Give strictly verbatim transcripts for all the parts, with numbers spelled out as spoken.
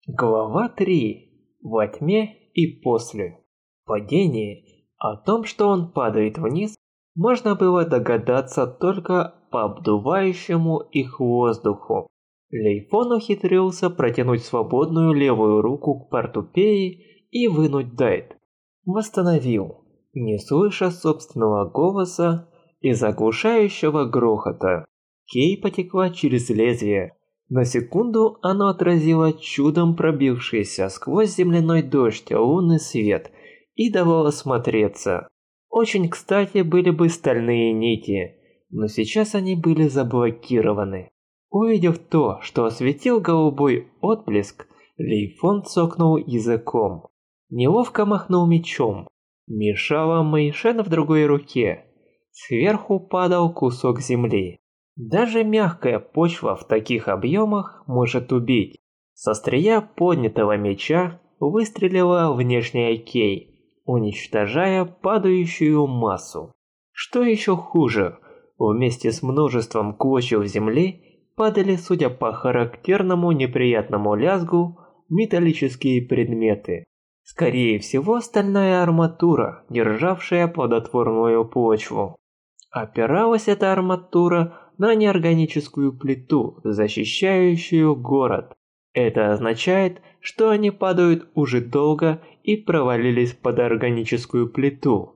Глава три. Во тьме и после. Падение. О том, что он падает вниз, можно было догадаться только по обдувающему их воздуху. Лейфон ухитрился протянуть свободную левую руку к портупее и вынуть дайт. Восстановил, не слыша собственного голоса и заглушающего грохота. Кей потекла через лезвие. На секунду оно отразило чудом пробившийся сквозь земляной дождь лунный свет и давало смотреться. Очень кстати были бы стальные нити, но сейчас они были заблокированы. Увидев то, что осветил голубой отблеск, Лейфон цокнул языком. Неловко махнул мечом. Мешала Мэйшен в другой руке. Сверху падал кусок земли. Даже мягкая почва в таких объемах может убить. С острия поднятого меча выстрелила внешняя Кей, уничтожая падающую массу. Что еще хуже, вместе с множеством клочьев земли падали, судя по характерному неприятному лязгу, металлические предметы. Скорее всего, стальная арматура, державшая плодотворную почву. Опиралась эта арматура на неорганическую плиту, защищающую город. Это означает, что они падают уже долго и провалились под органическую плиту.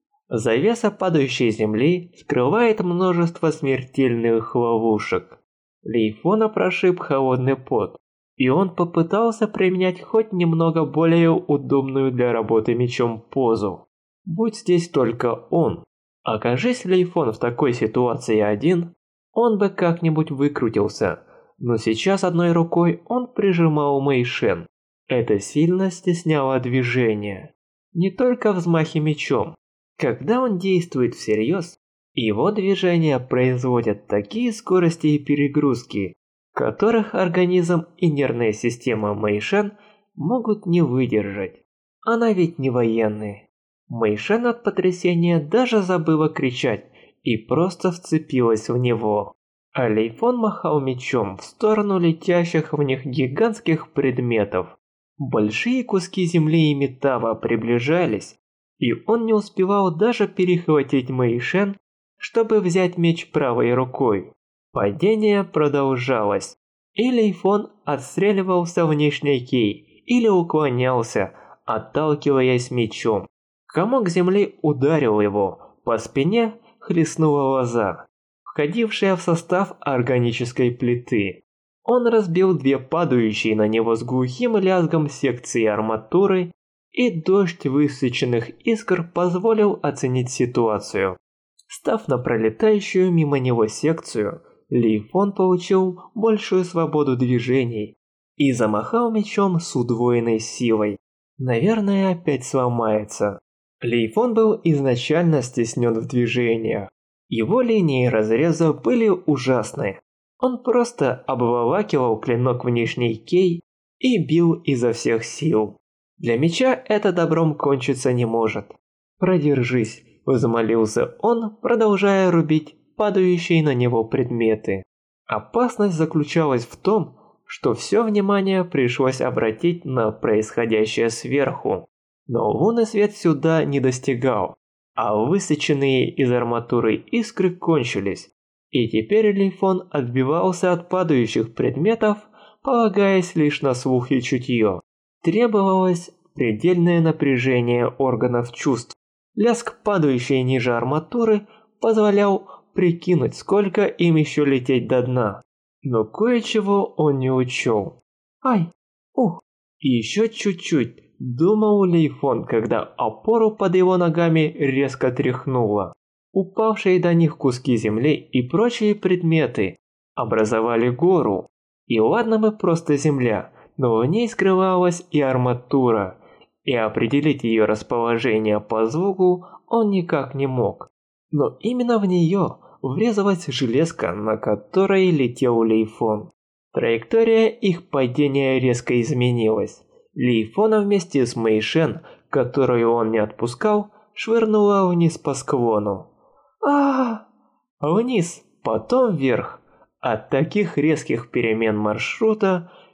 Завеса падающей земли скрывает множество смертельных ловушек. Лейфона прошиб холодный пот, и он попытался применять хоть немного более удобную для работы мечом позу. Будь здесь только он. Окажись Лейфон в такой ситуации один, он бы как-нибудь выкрутился, но сейчас одной рукой он прижимал Мэйшен. Это сильно стесняло движение. Не только взмахи мечом. Когда он действует всерьез, его движения производят такие скорости и перегрузки, которых организм и нервная система Мэйшен могут не выдержать. Она ведь не военная. Мэйшен от потрясения даже забыла кричать и просто вцепилась в него. А Лейфон махал мечом в сторону летящих в них гигантских предметов. Большие куски земли и металла приближались, и он не успевал даже перехватить Мэйшен, чтобы взять меч правой рукой. Падение продолжалось, и Лейфон отстреливался внешней Кей или уклонялся, отталкиваясь мечом. Комок земли ударил его, по спине хлестнула лоза, входившая в состав органической плиты. Он разбил две падающие на него с глухим лязгом секции арматуры, и дождь высеченных искр позволил оценить ситуацию. Став на пролетающую мимо него секцию, Лейфон получил большую свободу движений и замахал мечом с удвоенной силой. Наверное, опять сломается. Лейфон был изначально стеснен в движениях. Его линии разреза были ужасны. Он просто обволакивал клинок внешней Кей и бил изо всех сил. Для меча это добром кончиться не может. «Продержись», – взмолился он, продолжая рубить падающие на него предметы. Опасность заключалась в том, что все внимание пришлось обратить на происходящее сверху. Но лунный свет сюда не достигал, а высеченные из арматуры искры кончились, и теперь Лейфон отбивался от падающих предметов, полагаясь лишь на слух и чутье. Требовалось предельное напряжение органов чувств. Лязг падающей ниже арматуры позволял прикинуть, сколько им еще лететь до дна. Но кое-чего он не учел. «Ай! Ух! И еще чуть-чуть!» – думал Лейфон, когда опору под его ногами резко тряхнуло. Упавшие до них куски земли и прочие предметы образовали гору. И ладно бы просто земля, но в ней скрывалась и арматура, и определить ее расположение по звуку он никак не мог. Но именно в нее врезалась железка, на которой летел Лейфон. Траектория их падения резко изменилась. Лейфона вместе с Мэйшен, которую он не отпускал, швырнула вниз по склону. а Вниз, потом вверх. От таких резких перемен маршрута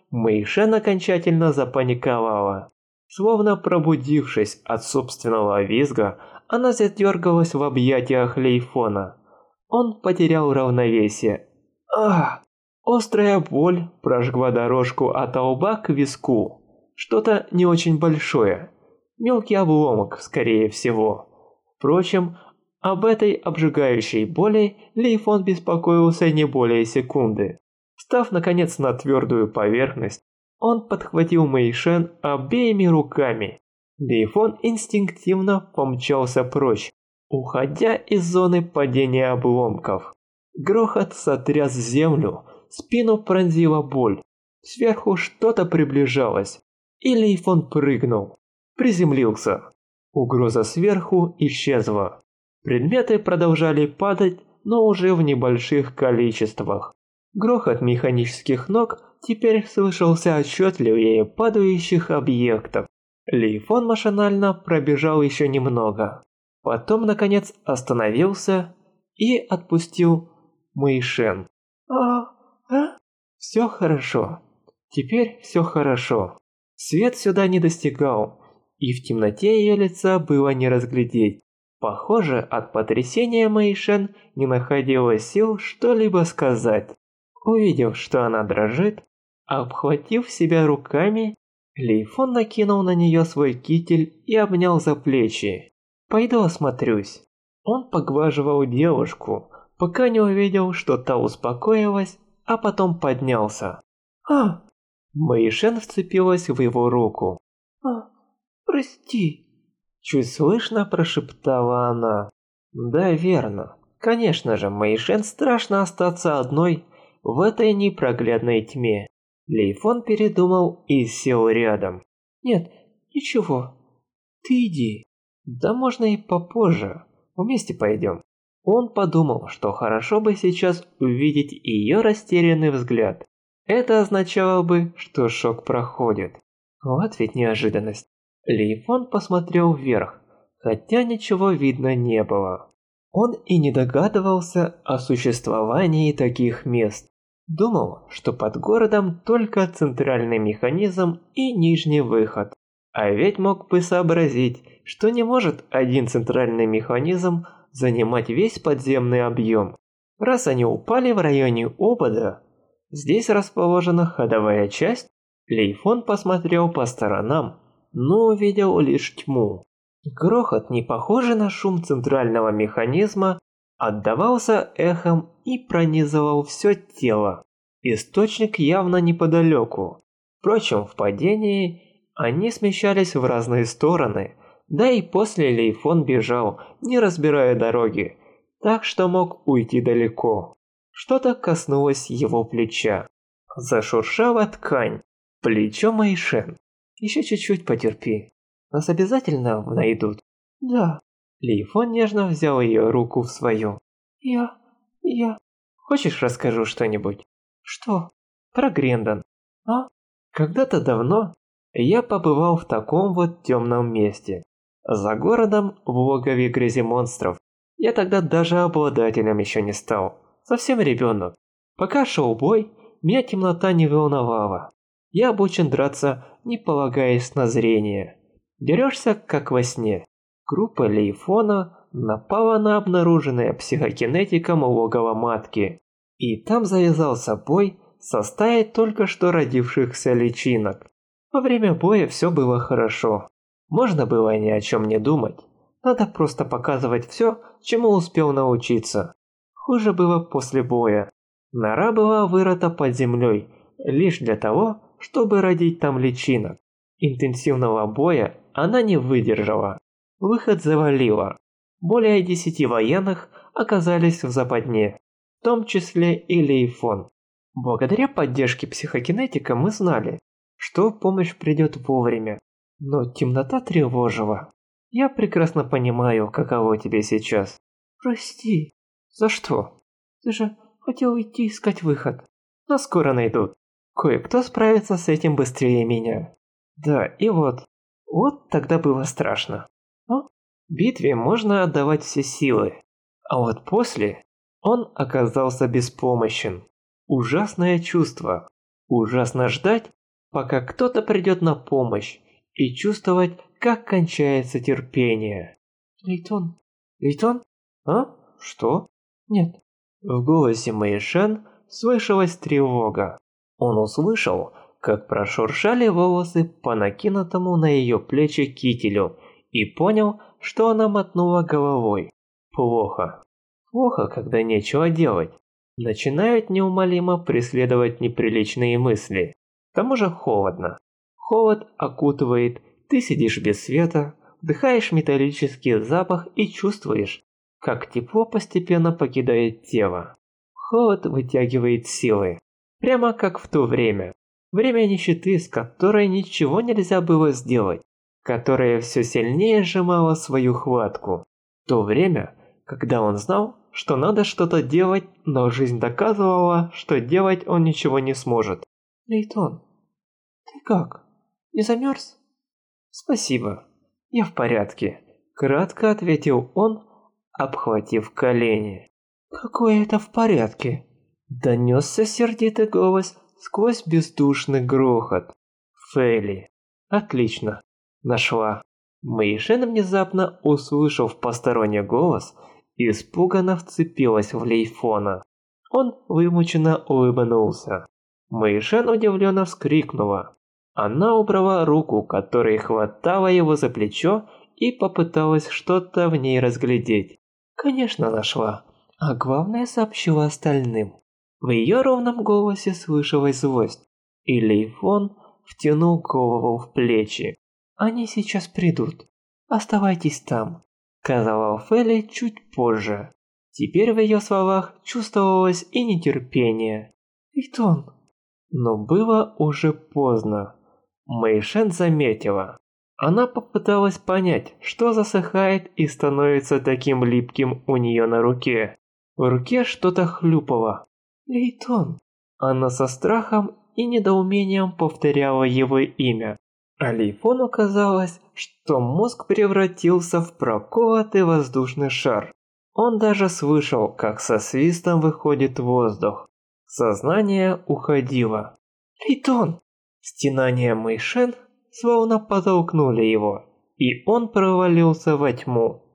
Мэйшен окончательно запаниковала. Словно пробудившись от собственного визга, она задергалась в объятиях Лейфона. Он потерял равновесие. Ах! Острая боль прожгла дорожку от лба к виску. Что-то не очень большое. Мелкий обломок, скорее всего. Впрочем, об этой обжигающей боли Лейфон беспокоился не более секунды. Встав наконец на твердую поверхность, он подхватил Мэйшен обеими руками. Лейфон инстинктивно помчался прочь, уходя из зоны падения обломков. Грохот сотряс землю, спину пронзила боль. Сверху что-то приближалось, и Лейфон прыгнул. Приземлился. Угроза сверху исчезла. Предметы продолжали падать, но уже в небольших количествах. Грохот механических ног теперь слышался отчетливее падающих объектов. Лейфон машинально пробежал еще немного. Потом, наконец, остановился и отпустил Мэйшен. А, а? Все хорошо. Теперь все хорошо. Свет сюда не достигал, и в темноте ее лица было не разглядеть. Похоже, от потрясения Мэйшен не находилось сил что-либо сказать. Увидев, что она дрожит, обхватив себя руками, Лейфон накинул на нее свой китель и обнял за плечи. «Пойду осмотрюсь». Он поглаживал девушку, пока не увидел, что та успокоилась, а потом поднялся. «А!» Мэйшен вцепилась в его руку. «А, прости!» Чуть слышно прошептала она. «Да, верно. Конечно же, Мэйшен страшно остаться одной в этой непроглядной тьме». Лейфон передумал и сел рядом. «Нет, ничего. Ты иди. Да можно и попозже. Вместе пойдем». Он подумал, что хорошо бы сейчас увидеть ее растерянный взгляд. Это означало бы, что шок проходит. Вот ведь неожиданность. Лейфон посмотрел вверх, хотя ничего видно не было. Он и не догадывался о существовании таких мест. Думал, что под городом только центральный механизм и нижний выход. А ведь мог бы сообразить, что не может один центральный механизм занимать весь подземный объем. Раз они упали в районе обода, здесь расположена ходовая часть. Лейфон посмотрел по сторонам, но увидел лишь тьму. Грохот, не похожий на шум центрального механизма, отдавался эхом и пронизывал все тело. Источник явно неподалеку. Впрочем, в падении они смещались в разные стороны, да и после Лейфон бежал, не разбирая дороги, так что мог уйти далеко. Что-то коснулось его плеча. Зашуршала ткань. Плечо Мэйшен. «Еще чуть-чуть потерпи. Нас обязательно найдут?» «Да». Лейфон нежно взял ее руку в свою. «Я... я...» «Хочешь, расскажу что-нибудь?» «Что?» «Про Грендон». «А?» «Когда-то давно я побывал в таком вот темном месте. За городом в логове грязи монстров. Я тогда даже обладателем еще не стал. Совсем ребенок. Пока шел бой, меня темнота не волновала. Я обучен драться, не полагаясь на зрение. Дерешься, как во сне. Группа Лейфона напала на обнаруженное психокинетиком логово матки. И там завязался бой со стаей только что родившихся личинок. Во время боя все было хорошо. Можно было ни о чем не думать. Надо просто показывать все, чему успел научиться. Хуже было после боя. Нора была вырыта под землей, лишь для того, чтобы родить там личинок. Интенсивного боя она не выдержала. Выход завалило. Более десяти военных оказались в западне, в том числе и Лейфон. Благодаря поддержке психокинетика мы знали, что помощь придет вовремя. Но темнота тревожила. Я прекрасно понимаю, каково тебе сейчас. Прости. За что? Ты же хотел идти искать выход. Но скоро найдут. Кое-кто справится с этим быстрее меня. Да, и вот. Вот тогда было страшно. Но в битве можно отдавать все силы. А вот после он оказался беспомощен. Ужасное чувство. Ужасно ждать, пока кто-то придет на помощь, и чувствовать, как кончается терпение. Лейтон, Лейтон? А? Что? Нет. В голосе Мэйшен слышалась тревога. Он услышал, как прошуршали волосы по накинутому на ее плечи кителю, и понял, что она мотнула головой. Плохо. Плохо, когда нечего делать. Начинают неумолимо преследовать неприличные мысли. К тому же холодно. Холод окутывает, ты сидишь без света, вдыхаешь металлический запах и чувствуешь, как тепло постепенно покидает тело. Холод вытягивает силы. Прямо как в то время. Время нищеты, с которой ничего нельзя было сделать, которая все сильнее сжимала свою хватку. То время, когда он знал, что надо что-то делать, но жизнь доказывала, что делать он ничего не сможет. Лейтон, ты как? Не замерз? Спасибо, я в порядке, кратко ответил он, обхватив колени. Какое это в порядке? Донесся сердитый голос сквозь бездушный грохот. Фейли. Отлично. Нашла. Мэйшен, внезапно услышав посторонний голос, испуганно вцепилась в Лейфона. Он вымученно улыбнулся. Мэйшен удивленно вскрикнула. Она убрала руку, которая хватала его за плечо, и попыталась что-то в ней разглядеть. Конечно, нашла. А главное, сообщила остальным. В ее ровном голосе слышалась злость, и Лейфон втянул голову в плечи. «Они сейчас придут. Оставайтесь там», — сказала Фелли чуть позже. Теперь в ее словах чувствовалось и нетерпение. «Лейтон». Но было уже поздно. Мэйшен заметила. Она попыталась понять, что засыхает и становится таким липким у нее на руке. В руке что-то хлюпало. «Лейтон». Она со страхом и недоумением повторяла его имя. А Лейфону казалось, что мозг превратился в проколотый воздушный шар. Он даже слышал, как со свистом выходит воздух. Сознание уходило. «Лейтон!» Стенания Мэйшен словно подтолкнули его, и он провалился во тьму.